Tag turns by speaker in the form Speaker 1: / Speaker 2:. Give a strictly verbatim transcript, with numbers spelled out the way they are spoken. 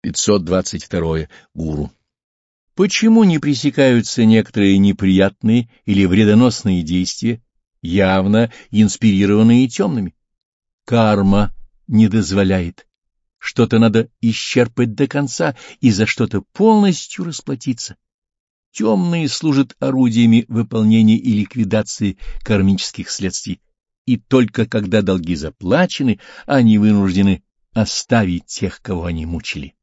Speaker 1: пятьсот двадцать второе. Гуру. Почему не пресекаются некоторые неприятные или вредоносные действия, явно инспирированные темными? Карма не дозволяет. Что-то надо исчерпать до конца и за что-то полностью расплатиться. Темные служат орудиями выполнения и ликвидации кармических следствий, и только когда долги заплачены, они вынуждены оставить тех, кого они мучили.